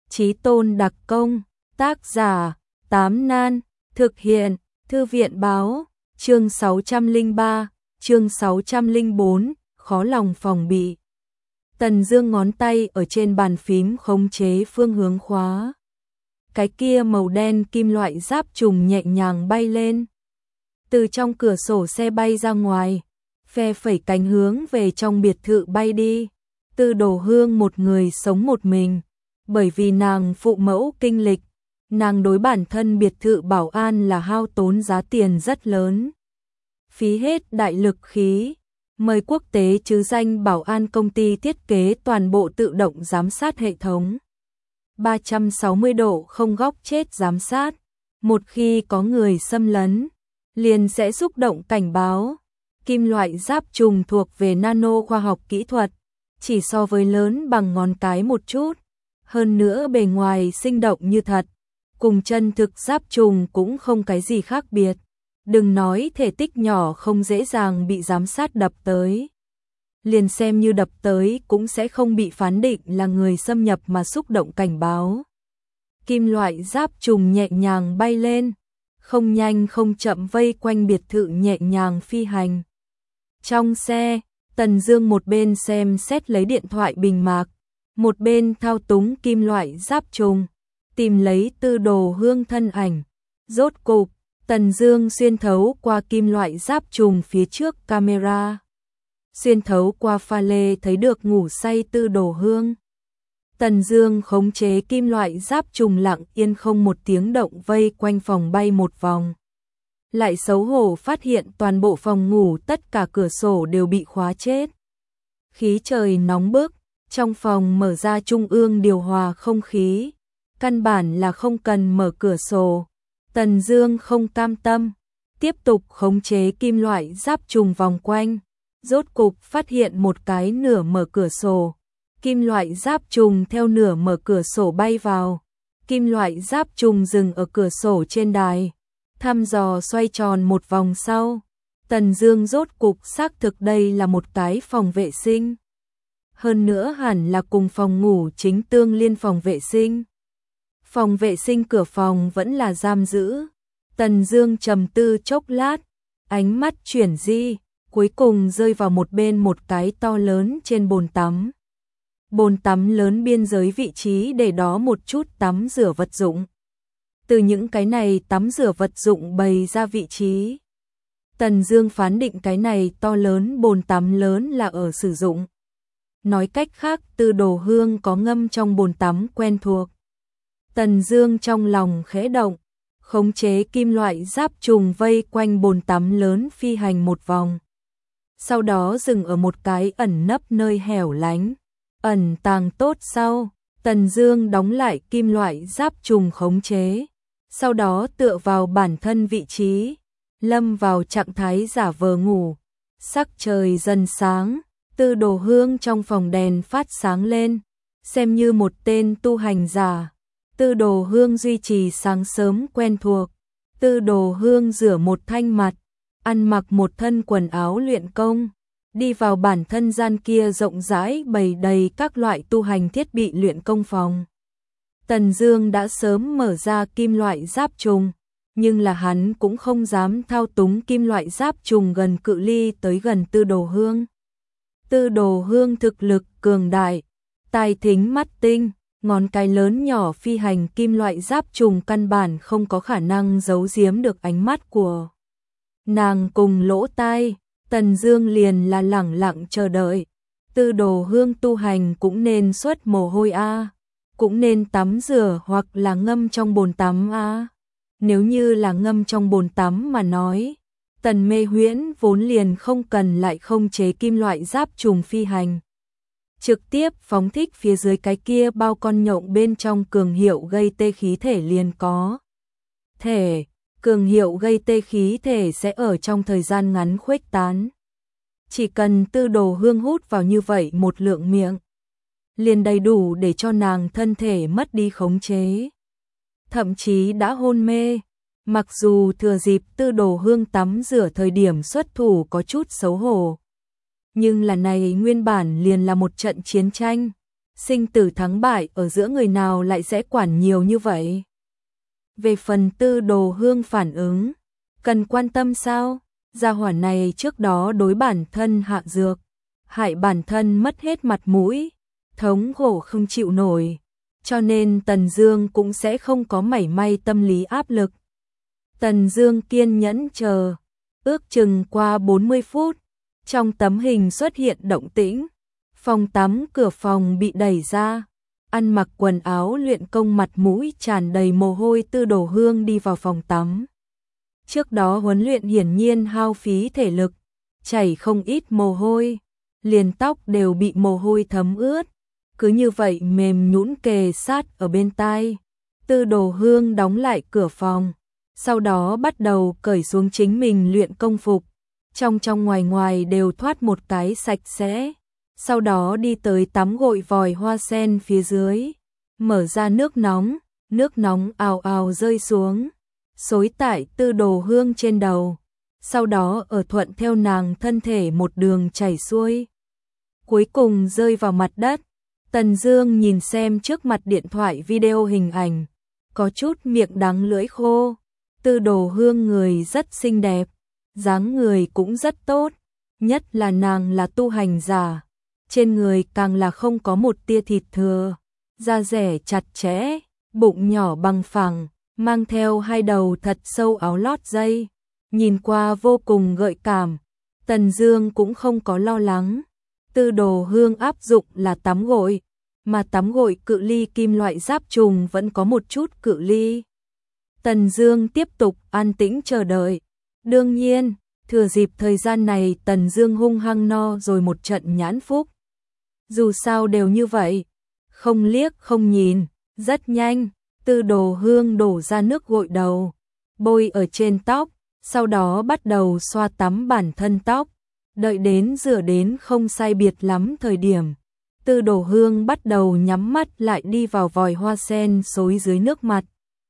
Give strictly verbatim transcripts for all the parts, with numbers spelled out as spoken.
Chí Tôn đặc công, tác giả, Tám Nan, thực hiện, Thư viện báo, chương sáu trăm lẻ ba, chương sáu trăm lẻ bốn, khó lòng phòng bị. Tần Dương ngón tay ở trên bàn phím khống chế phương hướng khóa. Cái kia màu đen kim loại giáp trùng nhẹ nhàng bay lên. Từ trong cửa sổ xe bay ra ngoài, phe phẩy cánh hướng về trong biệt thự bay đi. Tư Đồ Hương một người sống một mình, bởi vì nàng phụ mẫu kinh lịch, nàng đối bản thân biệt thự bảo an là hao tốn giá tiền rất lớn. Phí hết đại lực khí, mời quốc tế chứ danh bảo an công ty thiết kế toàn bộ tự động giám sát hệ thống. ba trăm sáu mươi độ không góc chết giám sát, một khi có người xâm lấn, liền sẽ xúc động cảnh báo. Kim loại giáp trùng thuộc về nano khoa học kỹ thuật, chỉ so với lớn bằng ngón cái một chút, hơn nữa bề ngoài sinh động như thật, cùng chân thực giáp trùng cũng không cái gì khác biệt. Đừng nói thể tích nhỏ không dễ dàng bị giám sát đập tới, liền xem như đập tới cũng sẽ không bị phán định là người xâm nhập mà xúc động cảnh báo. Kim loại giáp trùng nhẹ nhàng bay lên, không nhanh không chậm vây quanh biệt thự nhẹ nhàng phi hành. Trong xe, Tần Dương một bên xem xét lấy điện thoại bình mạc, một bên thao túng kim loại giáp trùng, tìm lấy Tư Đồ Hương thân ảnh. Rốt cục, Tần Dương xuyên thấu qua kim loại giáp trùng phía trước camera, xuyên thấu qua pha lê thấy được ngủ say Tư Đồ Hương. Tần Dương khống chế kim loại giáp trùng lặng yên không một tiếng động vây quanh phòng bay một vòng. Lại xấu hổ phát hiện toàn bộ phòng ngủ tất cả cửa sổ đều bị khóa chết. Khí trời nóng bức, trong phòng mở ra trung ương điều hòa không khí, căn bản là không cần mở cửa sổ. Tần Dương không cam tâm, tiếp tục khống chế kim loại giáp trùng vòng quanh, rốt cục phát hiện một cái nửa mở cửa sổ. Kim loại giáp trùng theo nửa mở cửa sổ bay vào, kim loại giáp trùng dừng ở cửa sổ trên đài, thăm dò xoay tròn một vòng sau. Tần Dương rốt cục xác thực đây là một cái phòng vệ sinh. Hơn nữa hẳn là cùng phòng ngủ chính tương liên phòng vệ sinh. Phòng vệ sinh cửa phòng vẫn là giam giữ. Tần Dương trầm tư chốc lát, ánh mắt chuyển di, cuối cùng rơi vào một bên một cái to lớn trên bồn tắm. Bồn tắm lớn biên giới vị trí để đó một chút tắm rửa vật dụng. Từ những cái này tắm rửa vật dụng bày ra vị trí, Tần Dương phán định cái này to lớn bồn tắm lớn là ở sử dụng. Nói cách khác, Tư Đồ Hương có ngâm trong bồn tắm quen thuộc. Tần Dương trong lòng khẽ động, khống chế kim loại giáp trùng vây quanh bồn tắm lớn phi hành một vòng. Sau đó dừng ở một cái ẩn nấp nơi hẻo lánh, ẩn tàng tốt sau, Tần Dương đóng lại kim loại giáp trùng khống chế, sau đó tựa vào bản thân vị trí, lâm vào trạng thái giả vờ ngủ. Sắc trời dần sáng, Tư Đồ Hương trong phòng đèn phát sáng lên, xem như một tên tu hành giả. Tư Đồ Hương duy trì sáng sớm quen thuộc. Tư Đồ Hương rửa một thanh mặt, ăn mặc một thân quần áo luyện công, đi vào bản thân gian kia rộng rãi bày đầy các loại tu hành thiết bị luyện công phòng. Tần Dương đã sớm mở ra kim loại giáp trùng, nhưng là hắn cũng không dám thao túng kim loại giáp trùng gần cự ly tới gần Tư Đồ Hương. Tư Đồ Hương thực lực cường đại, tai thính mắt tinh, ngón cái lớn nhỏ phi hành kim loại giáp trùng căn bản không có khả năng giấu giếm được ánh mắt của nàng cùng lỗ tai. Tần Dương liền là lẳng lặng chờ đợi. Tư Đồ Hương tu hành cũng nên xuất mồ hôi a, cũng nên tắm rửa hoặc là ngâm trong bồn tắm a. Nếu như là ngâm trong bồn tắm mà nói, Tần Mê Huyễn vốn liền không cần lại không chế kim loại giáp trùng phi hành, trực tiếp phóng thích phía dưới cái kia bao con nhộng bên trong cường hiệu gây tê khí thể liền có thể. Cường hiệu gây tê khí thể sẽ ở trong thời gian ngắn khuếch tán. Chỉ cần Tư Đồ Hương hút vào như vậy một lượng miệng, liền đầy đủ để cho nàng thân thể mất đi khống chế, thậm chí đã hôn mê. Mặc dù thừa dịp Tư Đồ Hương tắm rửa thời điểm xuất thủ có chút xấu hổ, nhưng là này nguyên bản liền là một trận chiến tranh, sinh tử thắng bại ở giữa người nào lại sẽ quản nhiều như vậy. Về phần Tư Đồ Hương phản ứng, cần quan tâm sao? Gia hỏa này trước đó đối bản thân hạ dược, hại bản thân mất hết mặt mũi, thống khổ không chịu nổi, cho nên Tần Dương cũng sẽ không có mảy may tâm lý áp lực. Tần Dương kiên nhẫn chờ, ước chừng qua bốn mươi phút, trong tấm hình xuất hiện động tĩnh, phòng tắm cửa phòng bị đẩy ra, ăn mặc quần áo luyện công mặt mũi tràn đầy mồ hôi Tư Đồ Hương đi vào phòng tắm. Trước đó huấn luyện hiển nhiên hao phí thể lực, chảy không ít mồ hôi, liền tóc đều bị mồ hôi thấm ướt, cứ như vậy mềm nhũn kề sát ở bên tai. Tư Đồ Hương đóng lại cửa phòng, sau đó bắt đầu cởi xuống chính mình luyện công phục, trong trong ngoài ngoài đều thoát một cái sạch sẽ, sau đó đi tới tắm gội vòi hoa sen phía dưới, mở ra nước nóng, nước nóng ào ào rơi xuống, xối tại Tư Đồ Hương trên đầu, sau đó ở thuận theo nàng thân thể một đường chảy xuôi, cuối cùng rơi vào mặt đất. Tần Dương nhìn xem trước mặt điện thoại video hình ảnh, có chút miệng đắng lưỡi khô. Tư Đồ Hương người rất xinh đẹp, dáng người cũng rất tốt, nhất là nàng là tu hành giả, trên người càng là không có một tia thịt thừa, da dẻ chặt chẽ, bụng nhỏ bằng phẳng, mang theo hai đầu thật sâu áo lót dây, nhìn qua vô cùng gợi cảm. Tần Dương cũng không có lo lắng. Tư Đồ Hương áp dụng là tắm gội, mà tắm gội cự ly kim loại giáp trùng vẫn có một chút cự ly. Tần Dương tiếp tục an tĩnh chờ đợi. Đương nhiên, thừa dịp thời gian này Tần Dương hung hăng no rồi một trận nhãn phúc. Dù sao đều như vậy, không liếc không nhìn, rất nhanh, Tư Đồ Hương đổ ra nước gội đầu, bôi ở trên tóc, sau đó bắt đầu xoa tắm bản thân tóc. Đợi đến rửa đến không sai biệt lắm thời điểm, Tư Đồ Hương bắt đầu nhắm mắt lại đi vào vòi hoa sen xối dưới nước mặt.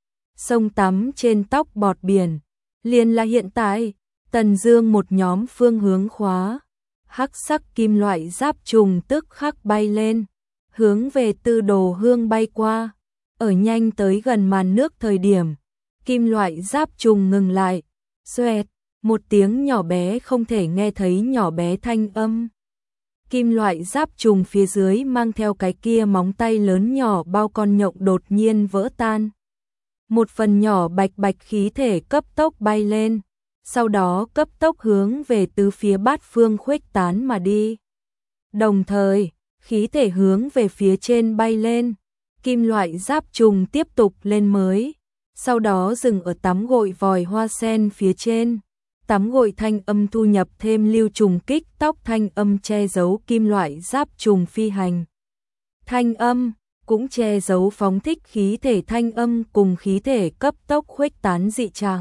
Sông tắm trên tóc bọt biển, liền là hiện tại, Tần Dương một nhóm phương hướng khóa, hắc sắc kim loại giáp trùng tức khắc bay lên, hướng về Tư Đồ Hương bay qua. Ở nhanh tới gần màn nước thời điểm, kim loại giáp trùng ngừng lại, xoẹt, một tiếng nhỏ bé không thể nghe thấy nhỏ bé thanh âm. Kim loại giáp trùng phía dưới mang theo cái kia móng tay lớn nhỏ bao con nhộng đột nhiên vỡ tan. Một phần nhỏ bạch bạch khí thể cấp tốc bay lên, sau đó cấp tốc hướng về tứ phía bát phương khuếch tán mà đi. Đồng thời, khí thể hướng về phía trên bay lên, kim loại giáp trùng tiếp tục lên mới, sau đó dừng ở tắm gội vòi hoa sen phía trên. Tắm gội thanh âm thu nhập thêm lưu trùng kích tóc thanh âm che giấu kim loại giáp trùng phi hành. Thanh âm cũng che giấu phóng thích khí thể thanh âm cùng khí thể cấp tốc khuếch tán dị trạng.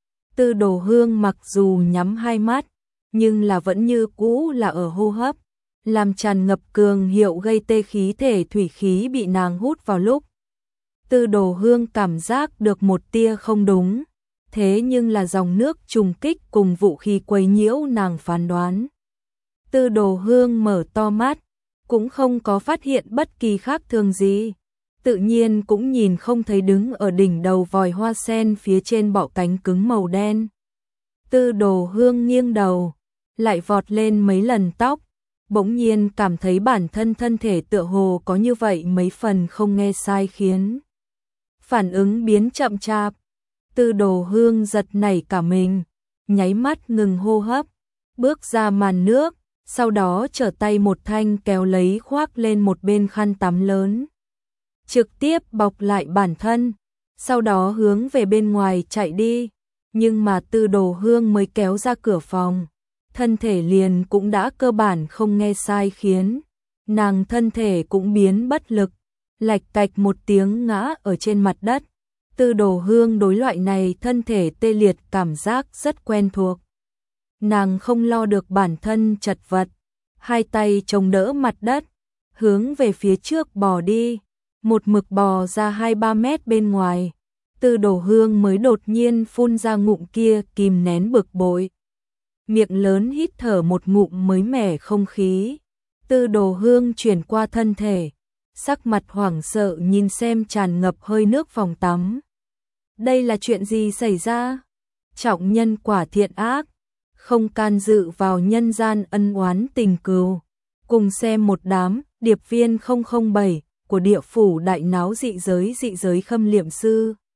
Tư Đồ Hương mặc dù nhắm hai mắt, nhưng là vẫn như cũ là ở hô hấp, làm tràn ngập cường hiệu gây tê khí thể thủy khí bị nàng hút vào lúc. Tư Đồ Hương cảm giác được một tia không đúng. Thế nhưng là dòng nước trùng kích cùng vũ khí quấy nhiễu nàng phán đoán. Tư Đồ Hương mở to mắt, cũng không có phát hiện bất kỳ khác thường gì. Tự nhiên cũng nhìn không thấy đứng ở đỉnh đầu vòi hoa sen phía trên bọ cánh cứng màu đen. Tư Đồ Hương nghiêng đầu, lại vọt lên mấy lần tóc, bỗng nhiên cảm thấy bản thân thân thể tựa hồ có như vậy mấy phần không nghe sai khiến. Phản ứng biến chậm chạp. Tư Đồ Hương giật nảy cả mình, nháy mắt ngừng hô hấp, bước ra màn nước, sau đó trở tay một thanh kéo lấy khoác lên một bên khăn tắm lớn. Trực tiếp bọc lại bản thân, sau đó hướng về bên ngoài chạy đi, nhưng mà Tư Đồ Hương mới kéo ra cửa phòng, thân thể liền cũng đã cơ bản không nghe sai khiến, nàng thân thể cũng biến bất lực, lạch cạch một tiếng ngã ở trên mặt đất. Tư Đồ Hương đối loại này thân thể tê liệt cảm giác rất quen thuộc. Nàng không lo được bản thân chật vật, hai tay chống đỡ mặt đất, hướng về phía trước bò đi, một mực bò ra hai ba mét bên ngoài. Tư Đồ Hương mới đột nhiên phun ra ngụm kia kìm nén bực bội. Miệng lớn hít thở một ngụm mới mẻ không khí. Tư Đồ Hương chuyển qua thân thể, sắc mặt hoảng sợ nhìn xem tràn ngập hơi nước phòng tắm. Đây là chuyện gì xảy ra? Trọng nhân quả thiện ác, không can dự vào nhân gian ân oán tình cừu. Cùng xem một đám điệp viên không không bảy của địa phủ đại náo dị giới dị giới Khâm Liệm Sư.